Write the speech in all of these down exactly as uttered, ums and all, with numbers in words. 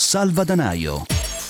Salvadanaio.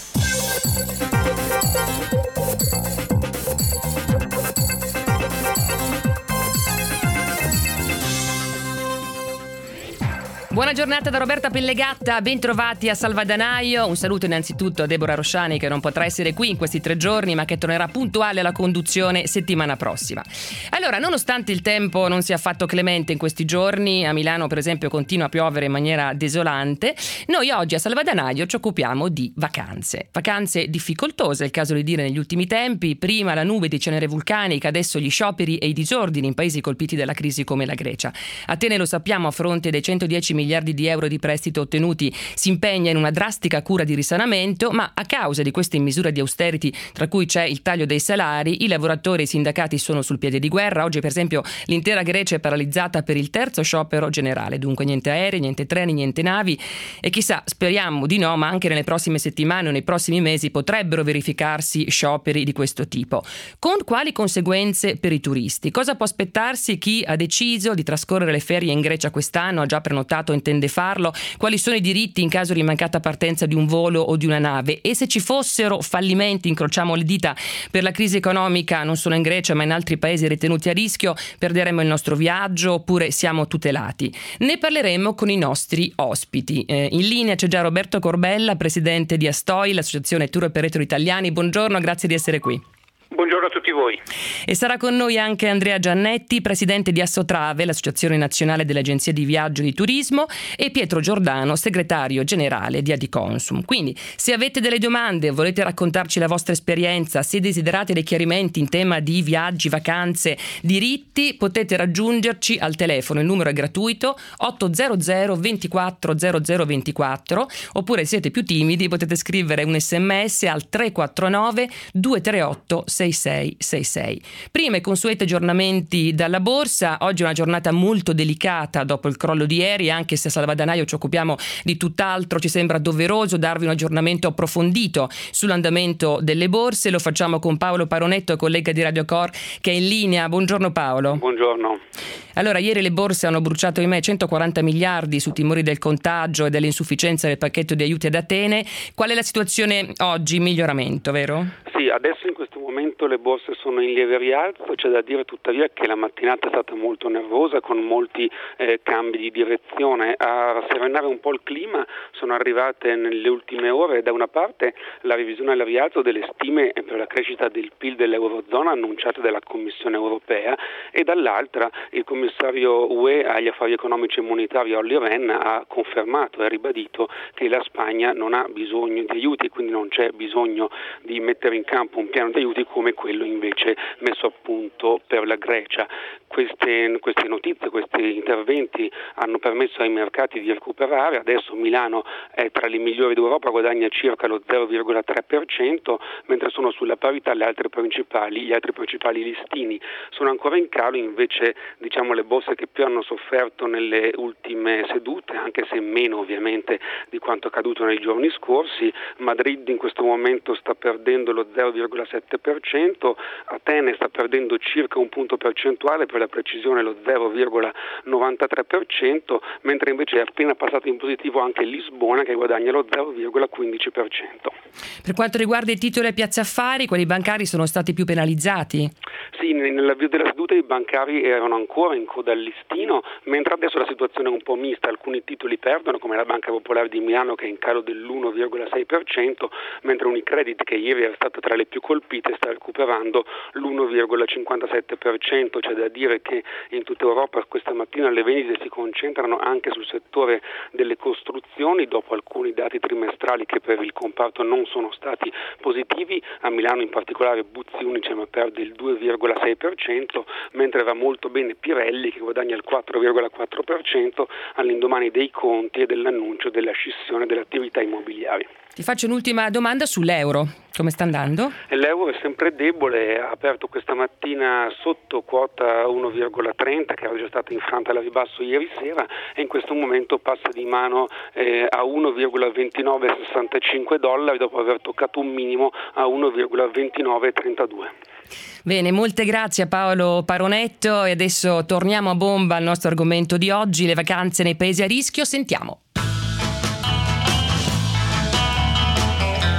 Buona giornata da Roberta Pellegatta, bentrovati a Salvadanaio. Un saluto innanzitutto a Deborah Rosciani, che non potrà essere qui in questi tre giorni ma che tornerà puntuale alla conduzione settimana prossima. Allora, nonostante il tempo non sia affatto clemente in questi giorni, a Milano per esempio continua a piovere in maniera desolante, noi oggi a Salvadanaio ci occupiamo di vacanze. Vacanze difficoltose, è il caso di dire, negli ultimi tempi. Prima la nube di cenere vulcanica, adesso gli scioperi e i disordini in paesi colpiti dalla crisi come la Grecia. Atene, lo sappiamo, a fronte dei centodieci miliardi di euro di prestito ottenuti si impegna in una drastica cura di risanamento, ma a causa di queste misure di austerity, tra cui c'è il taglio dei salari, i lavoratori e i sindacati sono sul piede di guerra. Oggi per esempio l'intera Grecia è paralizzata per il terzo sciopero generale, dunque niente aerei, niente treni, niente navi e chissà, speriamo di no, ma anche nelle prossime settimane o nei prossimi mesi potrebbero verificarsi scioperi di questo tipo. Con quali conseguenze per i turisti? Cosa può aspettarsi chi ha deciso di trascorrere le ferie in Grecia quest'anno, ha già prenotato, intende farlo? Quali sono i diritti in caso di mancata partenza di un volo o di una nave? E se ci fossero fallimenti, incrociamo le dita, per la crisi economica non solo in Grecia ma in altri paesi ritenuti a rischio, perderemo il nostro viaggio oppure siamo tutelati? Ne parleremo con i nostri ospiti. Eh, in linea c'è già Roberto Corbella, presidente di Astoi, l'associazione Tour Operator Italiani. Buongiorno, grazie di essere qui. Buongiorno a tutti voi. E sarà con noi anche Andrea Giannetti, presidente di Assotrave, l'associazione nazionale delle agenzie di viaggio e di turismo, e Pietro Giordano, segretario generale di Adiconsum. Quindi, se avete delle domande, volete raccontarci la vostra esperienza, se desiderate dei chiarimenti in tema di viaggi, vacanze, diritti, potete raggiungerci al telefono. Il numero è gratuito, ottocento ventiquattro zero zero ventiquattro, oppure se siete più timidi potete scrivere un sms al tre quattro nove due tre otto sei sei sei sei. Prima i consueti aggiornamenti dalla borsa. Oggi è una giornata molto delicata dopo il crollo di ieri, anche se a Salvadanaio ci occupiamo di tutt'altro, ci sembra doveroso darvi un aggiornamento approfondito sull'andamento delle borse. Lo facciamo con Paolo Paronetto, collega di Radio Cor, che è in linea. Buongiorno Paolo. Buongiorno. Allora, ieri le borse hanno bruciato in me centoquaranta miliardi su timori del contagio e dell'insufficienza del pacchetto di aiuti ad Atene. Qual è la situazione oggi? Miglioramento, vero? Sì, adesso in questo momento le borse sono in lieve rialzo. C'è da dire tuttavia che la mattinata è stata molto nervosa, con molti eh, cambi di direzione. A serenare un po' il clima sono arrivate nelle ultime ore da una parte la revisione al rialzo delle stime per la crescita del P I L dell'Eurozona annunciate dalla Commissione europea e dall'altra il commissario U E agli affari economici e monetari Olli Rehn ha confermato e ribadito che la Spagna non ha bisogno di aiuti, quindi non c'è bisogno di mettere in campo un piano di aiuti come quello invece messo a punto per la Grecia. Queste, queste notizie, questi interventi hanno permesso ai mercati di recuperare. Adesso Milano è tra le migliori d'Europa, guadagna circa lo zero virgola tre per cento, mentre sono sulla parità le altre principali, gli altri principali listini. Sono ancora in calo invece diciamo le borse che più hanno sofferto nelle ultime sedute, anche se meno ovviamente di quanto accaduto nei giorni scorsi. Madrid in questo momento sta perdendo lo zero virgola sette per cento, Atene sta perdendo circa un punto percentuale, per la precisione lo zero virgola novantatré per cento, mentre invece è appena passato in positivo anche Lisbona, che guadagna lo zero virgola quindici per cento. Per quanto riguarda i titoli e piazze affari, quelli bancari sono stati più penalizzati? Sì, nell'avvio della seduta i bancari erano ancora in coda al listino, mentre adesso la situazione è un po' mista. Alcuni titoli perdono, come la Banca Popolare di Milano che è in calo dell'uno virgola sei per cento, mentre Unicredit, che ieri era stata tra le più colpite, sta recuperando l'uno virgola cinquantasette per cento. C'è da dire che in tutta Europa questa mattina le vendite si concentrano anche sul settore delle costruzioni, dopo alcuni dati trimestrali che per il comparto non sono stati positivi. A Milano in particolare Buzzi Unicem perde il due virgola sei per cento, mentre va molto bene Pirelli, che guadagna il quattro virgola quattro per cento all'indomani dei conti e dell'annuncio della scissione delle attività immobiliari. Ti faccio un'ultima domanda sull'euro. Come sta andando? L'euro è sempre debole, ha aperto questa mattina sotto quota uno virgola trenta, che era già stata infranta alla ribasso ieri sera, e in questo momento passa di mano eh, a uno virgola ventinove sessantacinque dollari dopo aver toccato un minimo a uno virgola ventinove trentadue. Bene, molte grazie a Paolo Paronetto e adesso torniamo a bomba al nostro argomento di oggi, le vacanze nei paesi a rischio. Sentiamo.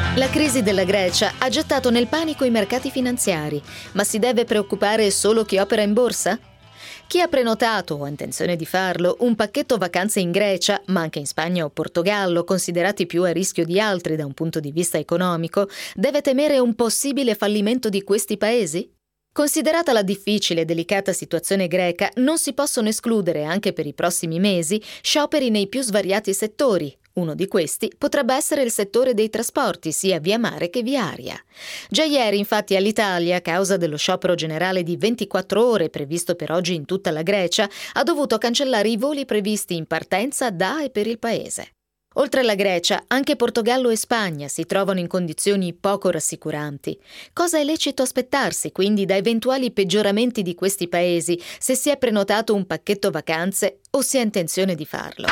La crisi della Grecia ha gettato nel panico i mercati finanziari, ma si deve preoccupare solo chi opera in borsa? Chi ha prenotato o ha intenzione di farlo un pacchetto vacanze in Grecia, ma anche in Spagna o Portogallo, considerati più a rischio di altri da un punto di vista economico, deve temere un possibile fallimento di questi paesi? Considerata la difficile e delicata situazione greca, non si possono escludere anche per i prossimi mesi scioperi nei più svariati settori. Uno di questi potrebbe essere il settore dei trasporti, sia via mare che via aria. Già ieri, infatti, all'Italia, a causa dello sciopero generale di ventiquattro ore previsto per oggi in tutta la Grecia, ha dovuto cancellare i voli previsti in partenza da e per il paese. Oltre alla Grecia, anche Portogallo e Spagna si trovano in condizioni poco rassicuranti. Cosa è lecito aspettarsi, quindi, da eventuali peggioramenti di questi paesi se si è prenotato un pacchetto vacanze o si ha intenzione di farlo?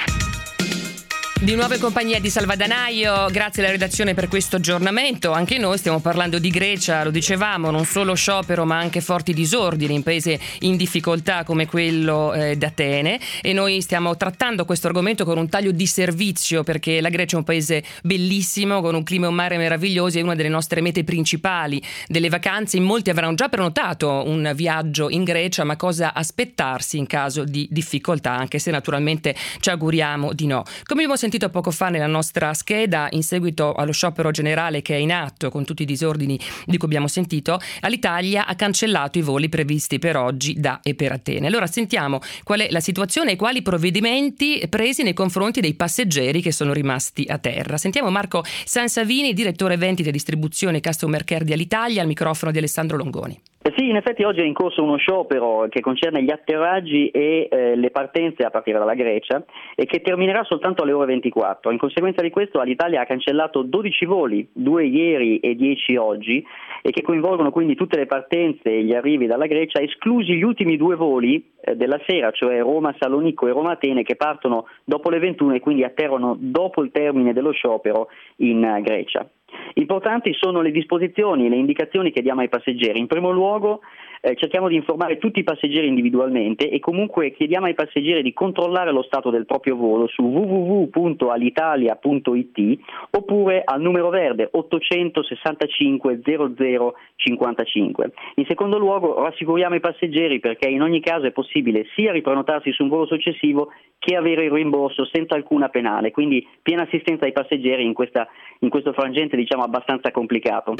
Di nuove compagnie di Salvadanaio, grazie alla redazione per questo aggiornamento. Anche noi stiamo parlando di Grecia, lo dicevamo, non solo sciopero ma anche forti disordini in paesi in difficoltà come quello eh, d'Atene, e noi stiamo trattando questo argomento con un taglio di servizio perché la Grecia è un paese bellissimo, con un clima e un mare meravigliosi, è una delle nostre mete principali delle vacanze. In molti avranno già prenotato un viaggio in Grecia, ma cosa aspettarsi in caso di difficoltà, anche se naturalmente ci auguriamo di no. Come abbiamo sentito poco fa nella nostra scheda, in seguito allo sciopero generale che è in atto con tutti i disordini di cui abbiamo sentito, l'Italia ha cancellato i voli previsti per oggi da e per Atene. Allora sentiamo qual è la situazione e quali provvedimenti presi nei confronti dei passeggeri che sono rimasti a terra. Sentiamo Marco Sansavini, direttore vendita e distribuzione Customer Care di Alitalia, al microfono di Alessandro Longoni. Sì, in effetti oggi è in corso uno sciopero che concerne gli atterraggi e eh, le partenze a partire dalla Grecia e che terminerà soltanto alle ore ventiquattro. In conseguenza di questo Alitalia ha cancellato dodici voli, due ieri e dieci oggi, e che coinvolgono quindi tutte le partenze e gli arrivi dalla Grecia, esclusi gli ultimi due voli eh, della sera, cioè Roma-Salonico e Roma-Atene, che partono dopo le ventuno e quindi atterrano dopo il termine dello sciopero in uh, Grecia. Importanti sono le disposizioni e le indicazioni che diamo ai passeggeri. In primo luogo eh, cerchiamo di informare tutti i passeggeri individualmente e comunque chiediamo ai passeggeri di controllare lo stato del proprio volo su w w w punto alitalia punto i t oppure al numero verde ottocentosessantacinque zero zero cinquantacinque. In secondo luogo rassicuriamo i passeggeri perché in ogni caso è possibile sia riprenotarsi su un volo successivo che avere il rimborso senza alcuna penale, quindi piena assistenza ai passeggeri in, questa, in questo frangente diciamo abbastanza complicato.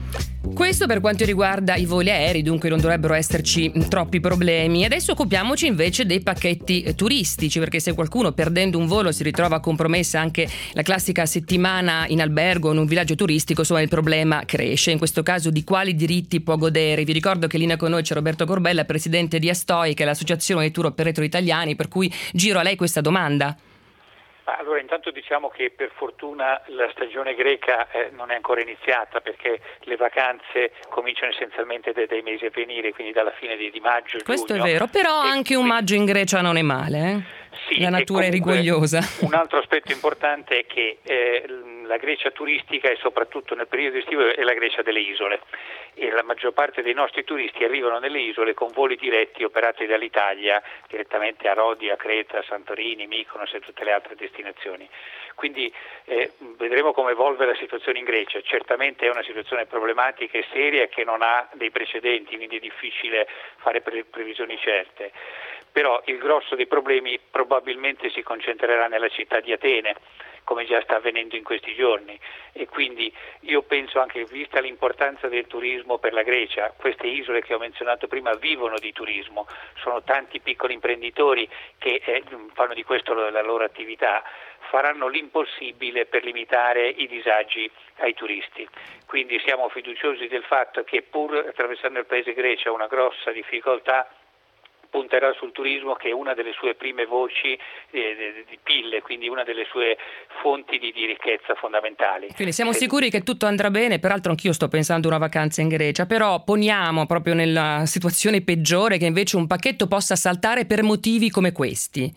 Questo per quanto riguarda i voli aerei, dunque non dovrebbero esserci troppi problemi. Adesso occupiamoci invece dei pacchetti turistici, perché se qualcuno perdendo un volo si ritrova compromessa anche la classica settimana in albergo o in un villaggio turistico, insomma il problema cresce. In questo caso di quali diritti può godere? Vi ricordo che in linea con noi c'è Roberto Corbella, presidente di Astoi, che è l'associazione dei tour operator italiani, per cui giro a lei questa domanda. Allora, intanto diciamo che per fortuna la stagione greca eh, non è ancora iniziata, perché le vacanze cominciano essenzialmente dai, dai mesi a venire, quindi dalla fine di, di maggio. Questo giugno. È vero, però e anche un maggio in Grecia non è male, eh? Sì, la natura è rigogliosa. Un altro aspetto importante è che eh, la Grecia turistica e soprattutto nel periodo estivo è la Grecia delle isole, e la maggior parte dei nostri turisti arrivano nelle isole con voli diretti operati dall'Italia direttamente a Rodi, a Creta, Santorini, Mykonos e tutte le altre destinazioni. Quindi eh, vedremo come evolve la situazione in Grecia. Certamente è una situazione problematica e seria che non ha dei precedenti, quindi è difficile fare pre- previsioni certe. Però il grosso dei problemi probabilmente si concentrerà nella città di Atene, come già sta avvenendo in questi giorni, e quindi io penso anche, vista l'importanza del turismo per la Grecia, queste isole che ho menzionato prima vivono di turismo, sono tanti piccoli imprenditori che eh, fanno di questo la loro attività, faranno l'impossibile per limitare i disagi ai turisti. Quindi siamo fiduciosi del fatto che pur attraversando il paese Grecia una grossa difficoltà, punterà sul turismo, che è una delle sue prime voci eh, di P I L, quindi una delle sue fonti di, di ricchezza fondamentali. Quindi siamo Se... sicuri che tutto andrà bene. Peraltro anch'io sto pensando a una vacanza in Grecia, però poniamo proprio nella situazione peggiore che invece un pacchetto possa saltare per motivi come questi.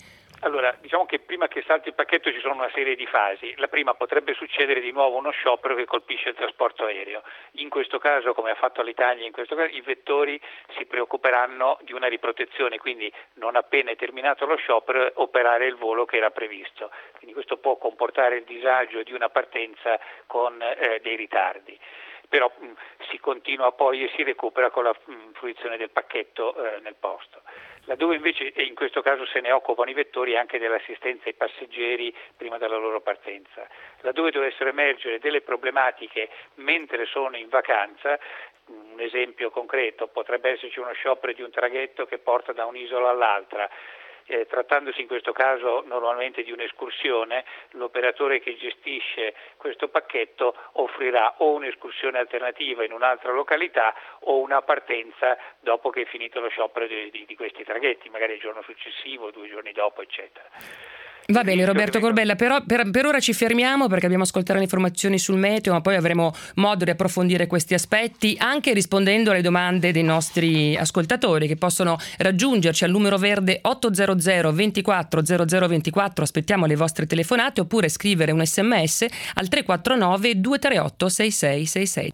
Allora, diciamo che prima che salti il pacchetto ci sono una serie di fasi. La prima, potrebbe succedere di nuovo uno sciopero che colpisce il trasporto aereo. In questo caso, come ha fatto l'Italia, in questo caso i vettori si preoccuperanno di una riprotezione, quindi non appena è terminato lo sciopero operare il volo che era previsto. Quindi questo può comportare il disagio di una partenza con eh, dei ritardi. Però mh, si continua poi e si recupera con la mh, fruizione del pacchetto eh, nel posto. Laddove invece, e in questo caso se ne occupano i vettori anche dell'assistenza ai passeggeri prima della loro partenza. Laddove dovessero emergere delle problematiche mentre sono in vacanza, un esempio concreto, potrebbe esserci uno sciopero di un traghetto che porta da un'isola all'altra. Eh, trattandosi in questo caso normalmente di un'escursione, l'operatore che gestisce questo pacchetto offrirà o un'escursione alternativa in un'altra località o una partenza dopo che è finito lo sciopero di, di, di questi traghetti, magari il giorno successivo, due giorni dopo, eccetera. Va bene Roberto Corbella, però per, per ora ci fermiamo perché dobbiamo ascoltare le informazioni sul meteo, ma poi avremo modo di approfondire questi aspetti anche rispondendo alle domande dei nostri ascoltatori che possono raggiungerci al numero verde otto zero zero ventiquattro zero zero ventiquattro. Aspettiamo le vostre telefonate oppure scrivere un sms al tre quattro nove due tre otto sei sei sei sei.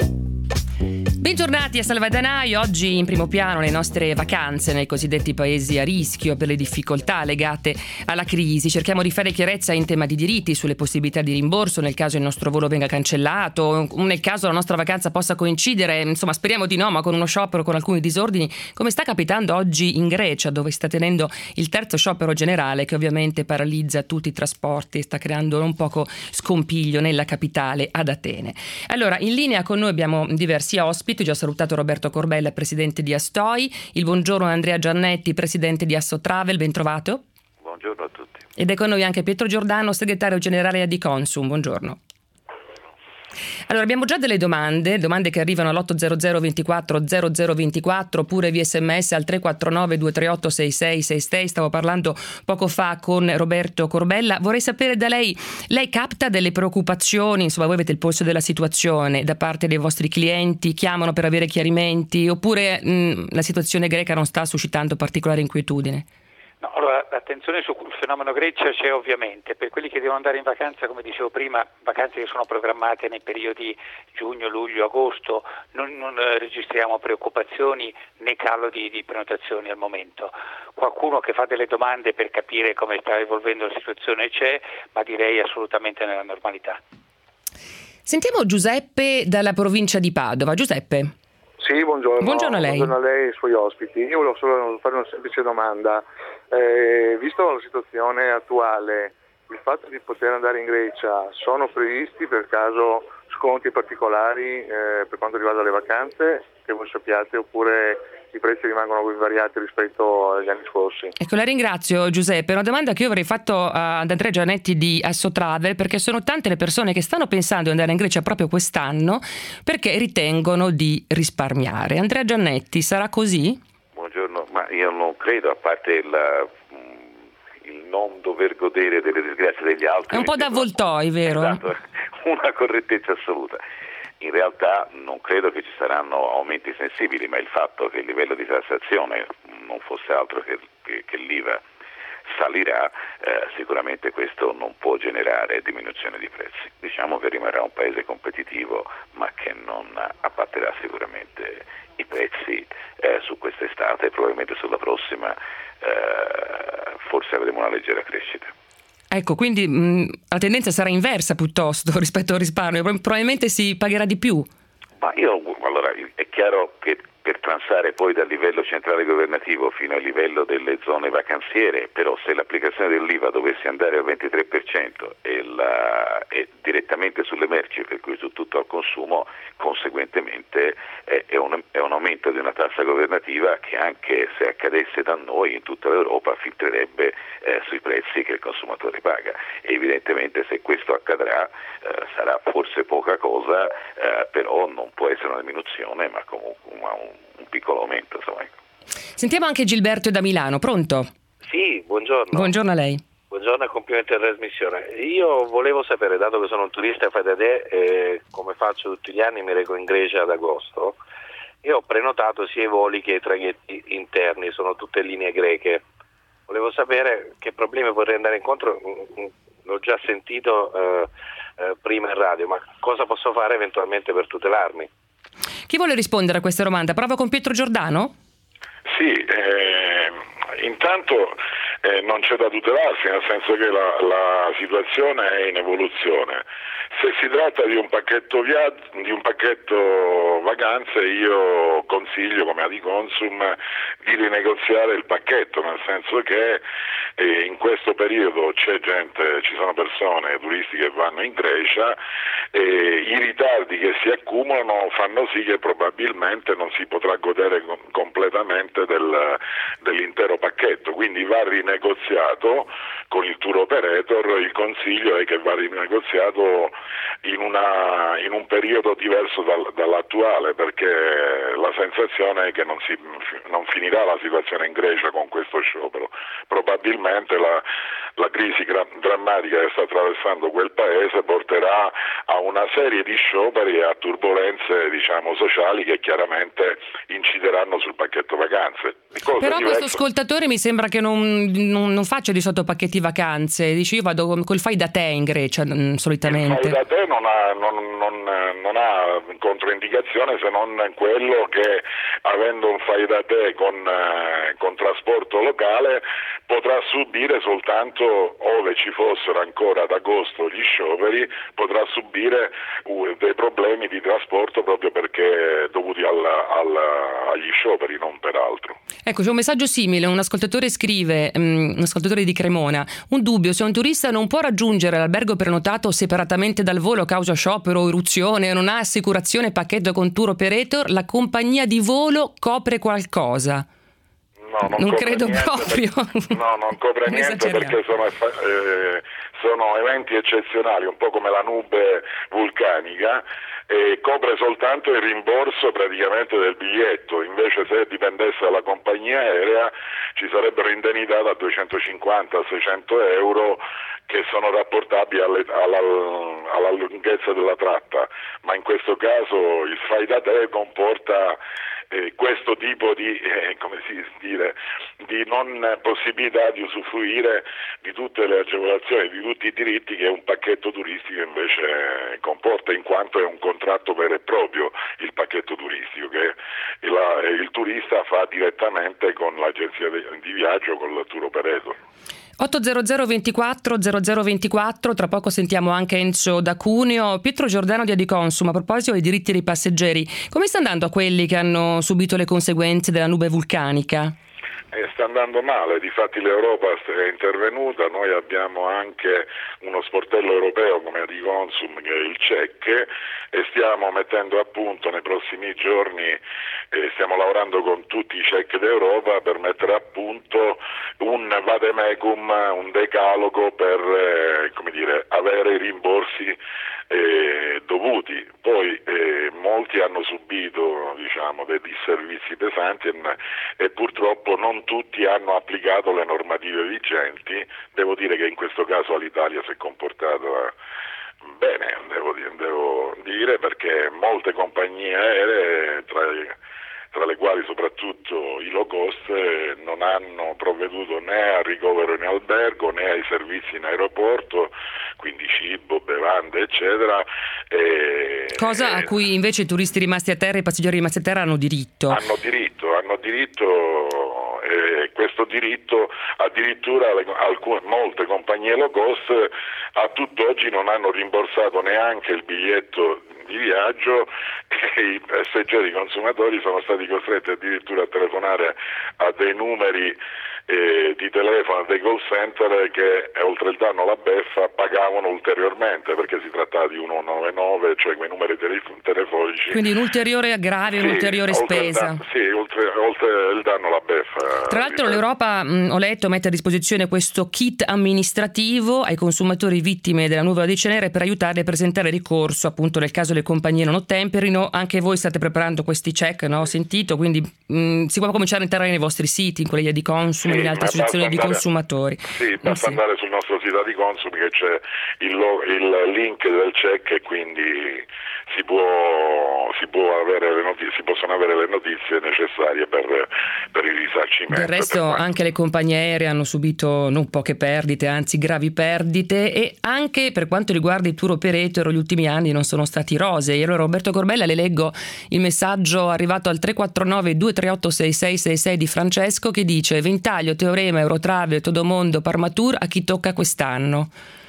Bentornati a Salvadanaio, oggi in primo piano le nostre vacanze nei cosiddetti paesi a rischio per le difficoltà legate alla crisi. Cerchiamo di fare chiarezza in tema di diritti, sulle possibilità di rimborso nel caso il nostro volo venga cancellato, nel caso la nostra vacanza possa coincidere, insomma speriamo di no, ma con uno sciopero, con alcuni disordini, come sta capitando oggi in Grecia, dove si sta tenendo il terzo sciopero generale che ovviamente paralizza tutti i trasporti e sta creando un poco scompiglio nella capitale, ad Atene. Allora, in linea con noi abbiamo diversi ospiti. Ho già salutato Roberto Corbella, presidente di Astoi, il buongiorno Andrea Giannetti, presidente di Assotravel, ben trovato. Buongiorno a tutti. Ed è con noi anche Pietro Giordano, segretario generale a Adiconsum, buongiorno. Allora, abbiamo già delle domande, domande che arrivano all'otto zero zero ventiquattro zero zero ventiquattro oppure via sms al tre quattro nove due tre otto sei sei sei sei. Stavo parlando poco fa con Roberto Corbella. Vorrei sapere da lei, lei capta delle preoccupazioni, insomma voi avete il polso della situazione da parte dei vostri clienti, chiamano per avere chiarimenti oppure mh, la situazione greca non sta suscitando particolare inquietudine? No, allora l'attenzione sul fenomeno Grecia c'è ovviamente, per quelli che devono andare in vacanza, come dicevo prima, vacanze che sono programmate nei periodi giugno, luglio, agosto, non, non registriamo preoccupazioni né calo di, di prenotazioni al momento. Qualcuno che fa delle domande per capire come sta evolvendo la situazione c'è, ma direi assolutamente nella normalità. Sentiamo Giuseppe dalla provincia di Padova. Giuseppe. Sì, buongiorno. Buongiorno a lei. Buongiorno a lei e ai suoi ospiti. Io volevo solo fare una semplice domanda. Eh, visto la situazione attuale, il fatto di poter andare in Grecia, sono previsti per caso sconti particolari eh, per quanto riguarda le vacanze, che voi sappiate, oppure i prezzi rimangono invariati rispetto agli anni scorsi? Ecco, la ringrazio Giuseppe. Una domanda che io avrei fatto ad Andrea Giannetti di Assotravel, perché sono tante le persone che stanno pensando di andare in Grecia proprio quest'anno perché ritengono di risparmiare. Andrea Giannetti, sarà così? Buongiorno, ma io non credo, a parte il, il non dover godere delle disgrazie degli altri. È un po' da avvoltoi, vero? Esatto, una correttezza assoluta. In realtà non credo che ci saranno aumenti sensibili, ma il fatto che il livello di tassazione non fosse altro che, che, che l'I V A salirà, eh, sicuramente questo non può generare diminuzione di prezzi. Diciamo che rimarrà un paese competitivo, ma che non abbatterà sicuramente i prezzi eh, su quest'estate e probabilmente sulla prossima eh, forse avremo una leggera crescita. Ecco, quindi mh, la tendenza sarà inversa piuttosto rispetto al risparmio, probabilmente si pagherà di più. Ma io, allora, è chiaro che per transare poi dal livello centrale governativo fino al livello delle zone vacanziere, però se l'applicazione dell'I V A dovesse andare al ventitré per cento e, la, e direttamente sulle merci, per cui su tutto al consumo, conseguentemente eh, è, un, è un aumento di una tassa governativa che anche se accadesse da noi in tutta l'Europa filtrerebbe eh, sui prezzi che il consumatore paga. E evidentemente se questo accadrà eh, sarà forse poca cosa, eh, però non può essere una diminuzione, ma comunque un un piccolo aumento, insomma. Sentiamo anche Gilberto da Milano, pronto? Sì, buongiorno. Buongiorno a lei. Buongiorno e complimenti alla trasmissione. Io volevo sapere, dato che sono un turista fai da te e come faccio tutti gli anni mi reco in Grecia ad agosto, io ho prenotato sia i voli che i traghetti interni, sono tutte linee greche. volevo sapere che problemi vorrei andare incontro, l'ho già sentito eh, eh, prima in radio, ma cosa posso fare eventualmente per tutelarmi? Chi vuole rispondere a questa domanda? Provo con Pietro Giordano? Sì, eh, intanto eh, non c'è da tutelarsi, nel senso che la, la situazione è in evoluzione. Se si tratta di un pacchetto viaggio, di un pacchetto vacanze, io consiglio come Adiconsum di rinegoziare il pacchetto, nel senso che eh, in questo periodo c'è gente, ci sono persone, turisti che vanno in Grecia e i ritardi che si accumulano fanno sì che probabilmente non si potrà godere com- completamente del, dell'intero pacchetto, quindi va rinegoziato con il tour operator. Il consiglio è che va rinegoziato in, una, in un periodo diverso dal, dall'attuale, perché la sensazione è che non, si, non finirà la situazione in Grecia con questo sciopero. Probabilmente la, la crisi gra- drammatica che sta attraversando quel paese porterà a una serie di scioperi e a turbolenze, diciamo, sociali che chiaramente incideranno sul pacchetto vacanze. Però diverse... questo ascoltatore mi sembra che non, non, non faccia di solito pacchetti vacanze, dice io vado col fai da te in Grecia solitamente. Il fai da te non ha, non, non, non ha controindicazione se non quello che, avendo un fai da te con, eh, con trasporto locale, potrà subire soltanto, ove ci fossero ancora ad agosto gli scioperi, potrà subire uh, dei problemi di trasporto proprio perché dovuti alla, alla, agli scioperi, non per altro. Ecco, c'è un messaggio simile, un ascoltatore scrive, um, un ascoltatore di Cremona, un dubbio: se un turista non può raggiungere l'albergo prenotato separatamente dal volo causa sciopero o eruzione, non ha assicurazione pacchetto con tour operator, la compagnia di volo copre qualcosa? No, non, non credo proprio. Per, no, non copre non niente perché sono, eh, sono eventi eccezionali, un po' come la nube vulcanica, e copre soltanto il rimborso praticamente del biglietto. Invece se dipendesse dalla compagnia aerea ci sarebbero indennità da duecentocinquanta a seicento euro che sono rapportabili alle, alla, alla lunghezza della tratta, ma in questo caso il fai da te comporta Eh, questo tipo di, eh, come si dire, di non possibilità di usufruire di tutte le agevolazioni, di tutti i diritti che un pacchetto turistico invece comporta, in quanto è un contratto vero e proprio il pacchetto turistico che il, il turista fa direttamente con l'agenzia di viaggio, con il tour operator. otto zero zero ventiquattro zero zero ventiquattro, tra poco sentiamo anche Enzo da Cuneo. Pietro Giordano di Adiconsum, a proposito dei diritti dei passeggeri, come sta andando a quelli che hanno subito le conseguenze della nube vulcanica? Eh, sta andando male, difatti l'Europa è intervenuta, noi abbiamo anche uno sportello europeo come Adiconsum che è il C E C e stiamo mettendo a punto nei prossimi giorni, eh, stiamo lavorando con tutti i C E C d'Europa per mettere a punto un vademecum, un decalogo per eh, come dire, avere i rimborsi eh, dovuti. Poi eh, molti hanno subito, diciamo, dei disservizi pesanti e, e purtroppo non tutti hanno applicato le normative vigenti. Devo dire che in questo caso l'Italia si è comportata bene, devo dire, devo dire perché molte compagnie aeree, tra, tra le quali soprattutto i low cost, non hanno provveduto né al ricovero in albergo né ai servizi in aeroporto, quindi cibo, bevande eccetera. E, Cosa a cui invece i turisti rimasti a terra e i passeggeri rimasti a terra hanno diritto. Hanno diritto, hanno diritto e questo diritto addirittura le, alcune, molte compagnie low cost a tutt'oggi non hanno rimborsato neanche il biglietto di viaggio e i passeggeri consumatori sono stati costretti addirittura a telefonare a dei numeri eh, di telefono, dei call center che eh, oltre il danno alla beffa pagavano ulteriormente perché si trattava di centonovantanove, cioè quei numeri telef- telefonici. Quindi un ulteriore aggravio, sì, un'ulteriore spesa. Da- sì, oltre, oltre il danno alla beffa. Tra l'altro l'Europa, mh, ho letto, mette a disposizione questo kit amministrativo ai consumatori vittime della nuvola di cenere per aiutarli a presentare ricorso appunto nel caso le compagnie non ottemperino. Anche voi state preparando questi check, no? Ho sentito, quindi mh, si può cominciare a entrare nei vostri siti, in quelli di Consum. come sì, nelle altre associazioni di andare, consumatori. Sì, basta sì. andare sul nostro sito di Consumi che c'è il, il link del check e quindi si può, si può avere le notizie, si possono avere le notizie necessarie per, per il risarcimento. Del resto anche le compagnie aeree hanno subito non poche perdite, anzi gravi perdite, e anche per quanto riguarda i tour operator gli ultimi anni non sono stati rosei. Allora Roberto Corbella, le leggo il messaggio arrivato al tre quattro nove due tre otto sei sei sei sei di Francesco, che dice: Ventaglio, Teorema, Eurotravel, Todomondo, Parmatur, a chi tocca quest'anno?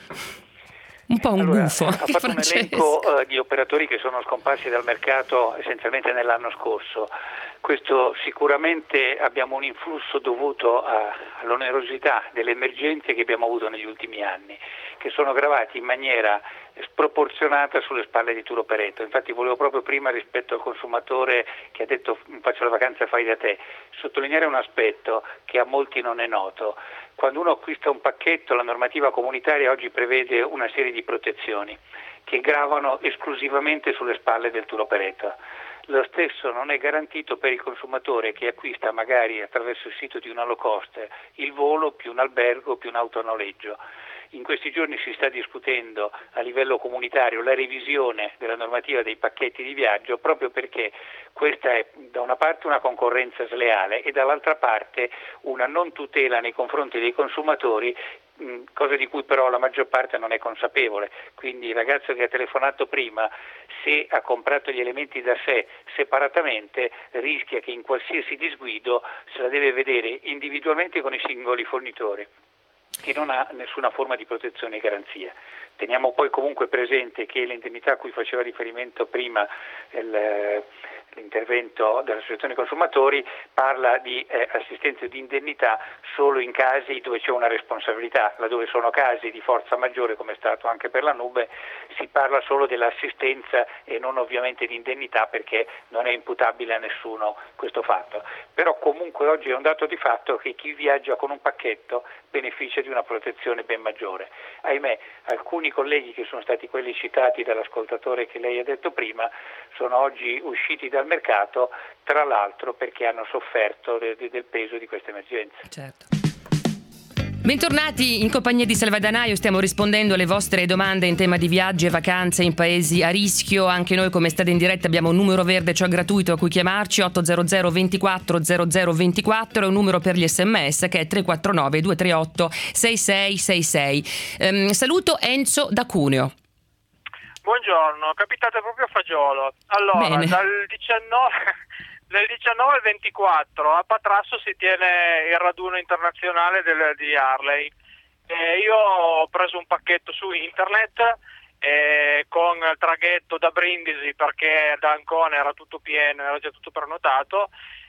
Un po' un allora, gufo. Ha fatto un elenco uh, di operatori che sono scomparsi dal mercato essenzialmente nell'anno scorso. Questo sicuramente abbiamo un influsso dovuto a, all'onerosità delle emergenze che abbiamo avuto negli ultimi anni, che sono gravati in maniera sproporzionata sulle spalle di tour operator. Infatti volevo proprio prima, rispetto al consumatore che ha detto faccio la vacanza fai da te, sottolineare un aspetto che a molti non è noto. Quando uno acquista un pacchetto, la normativa comunitaria oggi prevede una serie di protezioni che gravano esclusivamente sulle spalle del tour operator. Lo stesso non è garantito per il consumatore che acquista magari attraverso il sito di una low cost il volo più un albergo più un autonoleggio. In questi giorni si sta discutendo a livello comunitario la revisione della normativa dei pacchetti di viaggio, proprio perché questa è da una parte una concorrenza sleale e dall'altra parte una non tutela nei confronti dei consumatori, cosa di cui però la maggior parte non è consapevole. Quindi il ragazzo che ha telefonato prima, se ha comprato gli elementi da sé separatamente, rischia che in qualsiasi disguido se la deve vedere individualmente con i singoli fornitori, che non ha nessuna forma di protezione e garanzia. Teniamo poi comunque presente che l'indennità a cui faceva riferimento prima il, l'intervento dell'Associazione Consumatori parla di eh, assistenza e di indennità solo in casi dove c'è una responsabilità, laddove sono casi di forza maggiore come è stato anche per la nube si parla solo dell'assistenza e non ovviamente di indennità, perché non è imputabile a nessuno questo fatto. Però comunque oggi è un dato di fatto che chi viaggia con un pacchetto beneficia di una protezione ben maggiore. Ahimè, alcuni colleghi che sono stati quelli citati dall'ascoltatore che lei ha detto prima sono oggi usciti dal mercato, tra l'altro perché hanno sofferto de- de- del peso di queste emergenze. Certo. Bentornati in compagnia di Salvadanaio, stiamo rispondendo alle vostre domande in tema di viaggi e vacanze in paesi a rischio. Anche noi come State in Diretta abbiamo un numero verde, cioè gratuito, a cui chiamarci, otto zero zero ventiquattro zero zero ventiquattro, e un numero per gli sms che è tre quattro nove due tre otto sei sei sei sei. Um, saluto Enzo da Cuneo. Buongiorno, capitate proprio a fagiolo. Allora, Bene. dal diciannove... Del diciannove al ventiquattro a Patrasso si tiene il raduno internazionale del, di Harley. Eh, io ho preso un pacchetto su internet eh, con il traghetto da Brindisi, perché da Ancona era tutto pieno, era già tutto prenotato.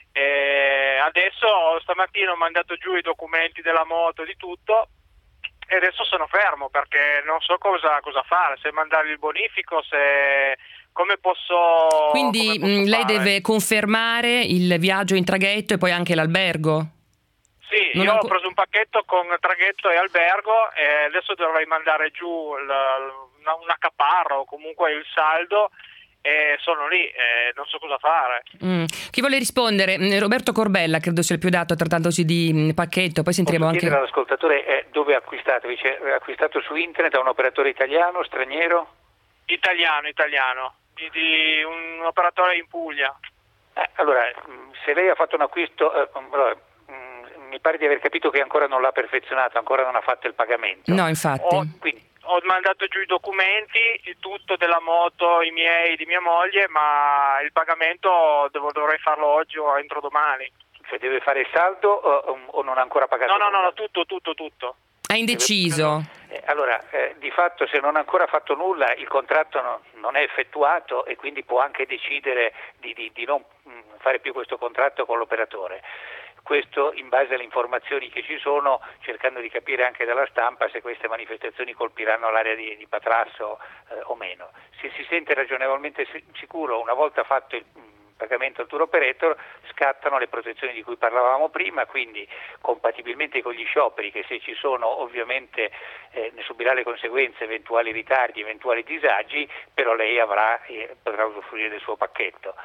Eh, adesso stamattina ho mandato giù i documenti della moto e di tutto, e adesso sono fermo perché non so cosa, cosa fare, se mandargli il bonifico, se... come posso Quindi come posso lei fare? deve confermare il viaggio in traghetto e poi anche l'albergo? Sì, Non io ho... ho preso un pacchetto con traghetto e albergo e adesso dovrei mandare giù il, una, una caparra o comunque il saldo, e sono lì, e non so cosa fare. Mm. Chi vuole rispondere? Roberto Corbella credo sia il più adatto, trattandosi di pacchetto, poi sentiremo Posso anche... chiedere all'ascoltatore eh, dove ha acquistato? Dice, ha acquistato su internet da un operatore italiano, straniero? Italiano, italiano, di, di un operatore in Puglia. Eh, allora, se lei ha fatto un acquisto, eh, allora, mh, mi pare di aver capito che ancora non l'ha perfezionato, ancora non ha fatto il pagamento. No, infatti. Ho, quindi, ho mandato giù i documenti, tutto della moto, i miei, di mia moglie, ma il pagamento devo, dovrei farlo oggi o entro domani. Cioè deve fare il saldo o, o non ha ancora pagato? No, no, no, nulla? no, tutto, tutto, tutto. È indeciso. Eh, allora, eh, di fatto se non ha ancora fatto nulla il contratto no, non è effettuato e quindi può anche decidere di, di, di non mh, fare più questo contratto con l'operatore. Questo in base alle informazioni che ci sono, cercando di capire anche dalla stampa se queste manifestazioni colpiranno l'area di, di Patrasso eh, o meno. Se si sente ragionevolmente sicuro, una volta fatto il pagamento al tour operator, scattano le protezioni di cui parlavamo prima, quindi compatibilmente con gli scioperi, che se ci sono ovviamente eh, ne subirà le conseguenze, eventuali ritardi, eventuali disagi, però lei avrà eh, potrà usufruire del suo pacchetto.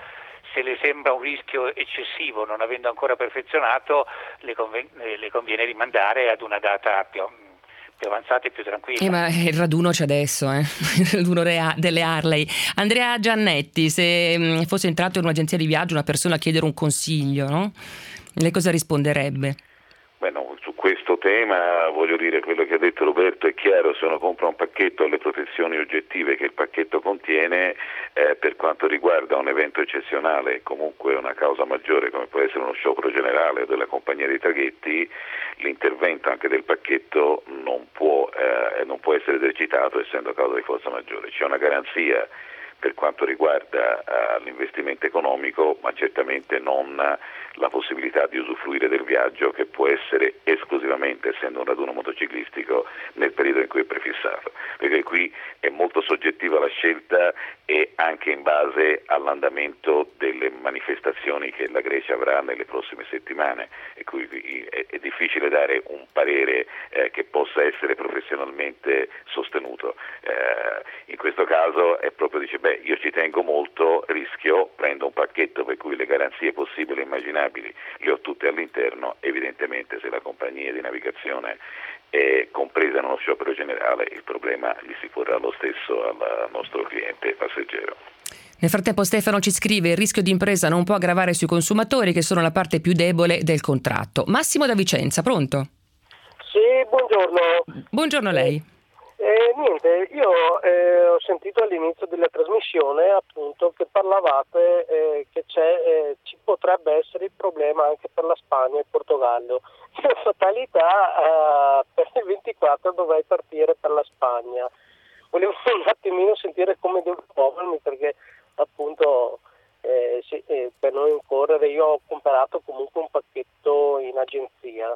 se le sembra un rischio eccessivo, non avendo ancora perfezionato, le, conven- le conviene rimandare ad una data più, più avanzata e più tranquilla. Eh, ma il raduno c'è adesso, eh? il raduno rea- delle Harley. Andrea Giannetti, se mh, fosse entrato in un'agenzia di viaggio una persona a chiedere un consiglio, no? Lei cosa risponderebbe? Beh, no, su questo tema voglio dire quello che ha detto Roberto è chiaro: se uno compra un pacchetto alle protezioni oggettive che il pacchetto contiene, eh, per quanto riguarda un evento eccezionale e comunque una causa maggiore come può essere uno sciopero generale o della compagnia dei traghetti, l'intervento anche del pacchetto non può, eh, non può essere esercitato essendo causa di forza maggiore. C'è una garanzia per quanto riguarda uh, l'investimento economico, ma certamente non la possibilità di usufruire del viaggio, che può essere esclusivamente, essendo un raduno motociclistico, nel periodo in cui è prefissato. Perché qui è molto soggettiva la scelta e anche in base all'andamento delle manifestazioni che la Grecia avrà nelle prossime settimane, e cui è, è difficile dare un parere eh, che possa essere professionalmente sostenuto. Eh, in questo caso è proprio, dice, beh, io ci tengo molto, rischio, prendo un pacchetto per cui le garanzie possibili e immaginabili le ho tutte all'interno. Evidentemente, se la compagnia di navigazione è compresa in uno sciopero generale, il problema gli si porrà lo stesso al nostro cliente passeggero. Nel frattempo Stefano ci scrive: il rischio di impresa non può gravare sui consumatori, che sono la parte più debole del contratto. Massimo da Vicenza, pronto? Sì, buongiorno. Buongiorno a lei. Eh, niente, io eh, ho sentito all'inizio della trasmissione appunto che parlavate eh, che c'è, eh, ci potrebbe essere il problema anche per la Spagna e il Portogallo. In fatalità eh, per il ventiquattro dovrei partire per la Spagna. Volevo un attimino sentire come devo muovermi, perché appunto eh, sì, eh, per non incorrere, io ho comprato comunque un pacchetto in agenzia.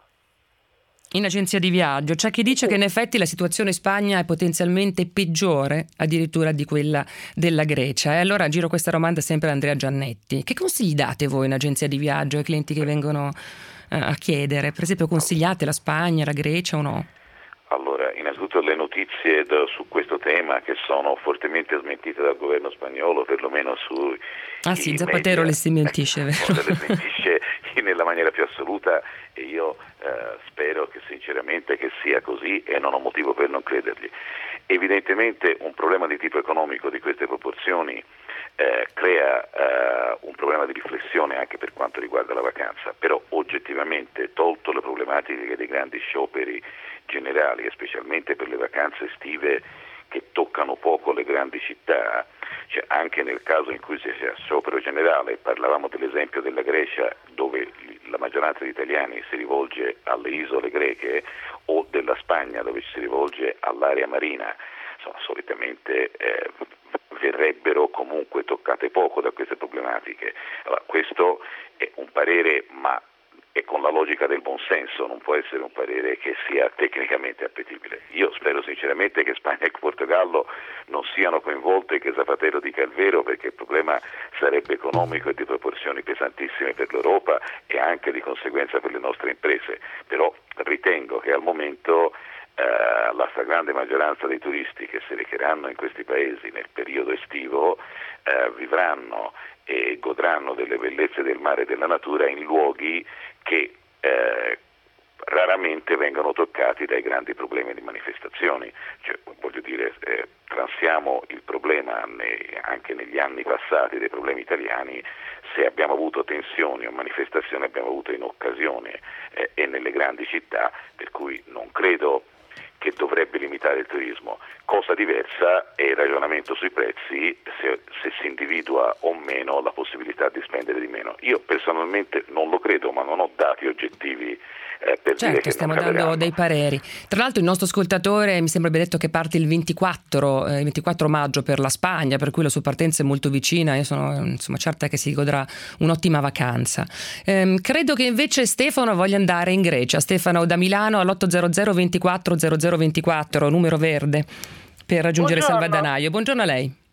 In agenzia di viaggio c'è chi dice che in effetti la situazione in Spagna è potenzialmente peggiore addirittura di quella della Grecia. E allora giro questa domanda sempre a Andrea Giannetti: che consigli date voi in agenzia di viaggio ai clienti che vengono uh, a chiedere? Per esempio, consigliate la Spagna, la Grecia o no? Allora, innanzitutto le notizie da, su questo tema, che sono fortemente smentite dal governo spagnolo, perlomeno su Ah sì, Zapatero media, le smentisce, vero? Le smentisce nella maniera più assoluta, e io eh, spero che sinceramente che sia così, e non ho motivo per non credergli. Evidentemente un problema di tipo economico di queste proporzioni eh, crea eh, un problema di riflessione anche per quanto riguarda la vacanza, però oggettivamente, tolto le problematiche dei grandi scioperi generali, e specialmente per le vacanze estive che toccano poco le grandi città, cioè anche nel caso in cui sia sciopero generale, parlavamo dell'esempio della Grecia, dove la maggioranza degli italiani si rivolge alle isole greche, o della Spagna, dove ci si rivolge all'area marina, insomma, solitamente eh, verrebbero comunque toccate poco da queste problematiche. Allora, questo è un parere, ma e con la logica del buonsenso, non può essere un parere che sia tecnicamente appetibile. Io spero sinceramente che Spagna e Portogallo non siano coinvolte e che Zapatero dica il vero, perché il problema sarebbe economico e di proporzioni pesantissime per l'Europa e anche di conseguenza per le nostre imprese. Però ritengo che al momento eh, la stragrande maggioranza dei turisti che si recheranno in questi paesi nel periodo estivo eh, vivranno e godranno delle bellezze del mare e della natura in luoghi che eh, raramente vengono toccati dai grandi problemi di manifestazioni. Cioè, voglio dire, eh, transiamo il problema ne, anche negli anni passati dei problemi italiani. Se abbiamo avuto tensioni o manifestazioni abbiamo avuto in occasione eh, e nelle grandi città, per cui non credo che dovrebbe limitare il turismo. Cosa diversa è il ragionamento sui prezzi, se, se si individua o meno la possibilità di spendere di meno. Io personalmente non lo credo, ma non ho dati oggettivi eh, per certo, dire che stiamo non dando dei pareri. Tra l'altro il nostro ascoltatore mi sembra abbia detto che parte il ventiquattro, eh, ventiquattro maggio per la Spagna, per cui la sua partenza è molto vicina. Io sono insomma certa che si godrà un'ottima vacanza. Ehm, credo che invece Stefano voglia andare in Grecia. Stefano da Milano all'ottocento ventiquattro zero zero ventiquattro, numero verde, per raggiungere Buongiorno. Salvadanaio. Buongiorno a lei.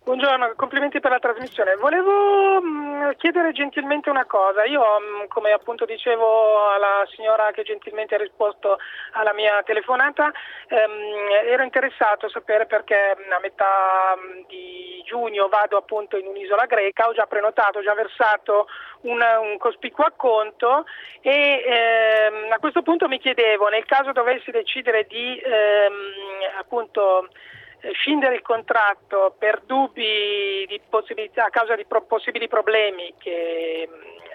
Buongiorno, complimenti per la trasmissione. Volevo mh, chiedere gentilmente una cosa. Io, mh, come appunto dicevo alla signora che gentilmente ha risposto alla mia telefonata, ehm, ero interessato a sapere perché a metà mh, di giugno vado appunto in un'isola greca, ho già prenotato, ho già versato un, un cospicuo acconto e ehm, a questo punto mi chiedevo, nel caso dovessi decidere di ehm, appunto scindere il contratto per dubbi di possibilità, a causa di pro- possibili problemi che,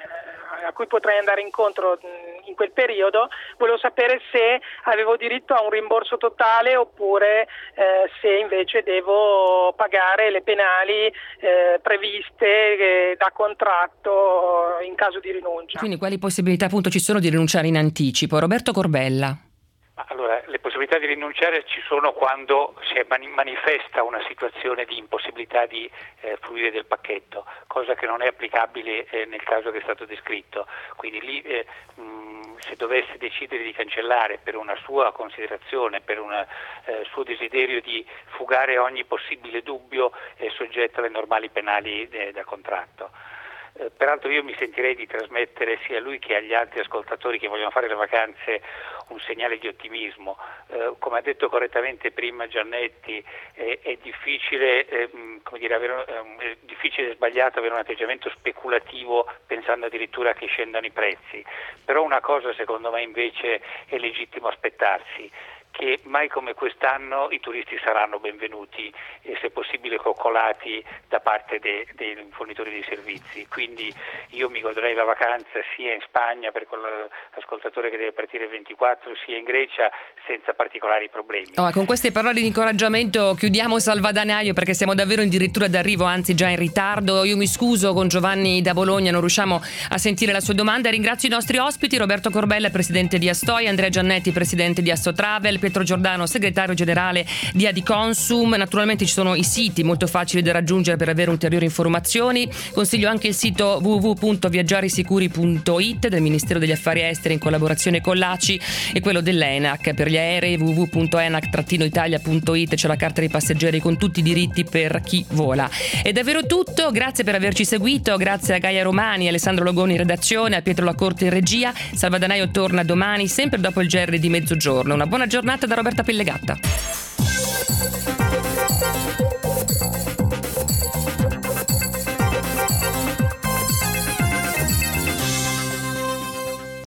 a cui potrei andare incontro in quel periodo, volevo sapere se avevo diritto a un rimborso totale oppure eh, se invece devo pagare le penali eh, previste eh, da contratto in caso di rinuncia. Quindi quali possibilità appunto ci sono di rinunciare in anticipo? Roberto Corbella. Allora, le possibilità di rinunciare ci sono quando si manifesta una situazione di impossibilità di eh, fruire del pacchetto, cosa che non è applicabile eh, nel caso che è stato descritto. Quindi lì eh, mh, se dovesse decidere di cancellare per una sua considerazione, per un eh, suo desiderio di fugare ogni possibile dubbio, è soggetta alle normali penali eh, da contratto. Eh, peraltro io mi sentirei di trasmettere sia a lui che agli altri ascoltatori che vogliono fare le vacanze un segnale di ottimismo. Eh, come ha detto correttamente prima Giannetti, eh, è difficile, eh, come dire, avere, eh, è difficile e sbagliato avere un atteggiamento speculativo pensando addirittura che scendano i prezzi, però una cosa secondo me invece è legittimo aspettarsi, che mai come quest'anno i turisti saranno benvenuti e se possibile coccolati da parte dei, dei fornitori di servizi. Quindi io mi godrei la vacanza sia in Spagna per quell'ascoltatore che deve partire il ventiquattro, sia in Grecia senza particolari problemi. Oh, con queste parole di incoraggiamento chiudiamo Salvadanaio perché siamo davvero addirittura d'arrivo, anzi già in ritardo. Io mi scuso con Giovanni da Bologna, non riusciamo a sentire la sua domanda. Ringrazio i nostri ospiti: Roberto Corbella, presidente di Astoia, Andrea Giannetti, presidente di Assotravel, Pietro Giordano, segretario generale di Adiconsum. Naturalmente ci sono i siti molto facili da raggiungere per avere ulteriori informazioni. Consiglio anche il sito w w w punto viaggiarisicuri punto i t del Ministero degli Affari Esteri in collaborazione con l'A C I e quello dell'ENAC per gli aerei, w w w punto enac italia punto i t. C'è la carta dei passeggeri con tutti i diritti per chi vola. È davvero tutto, grazie per averci seguito, grazie a Gaia Romani, Alessandro Logoni in redazione, a Pietro Lacorte in regia. Salvadanaio torna domani sempre dopo il G R di mezzogiorno. Una buona giornata da Roberta Pellegatta.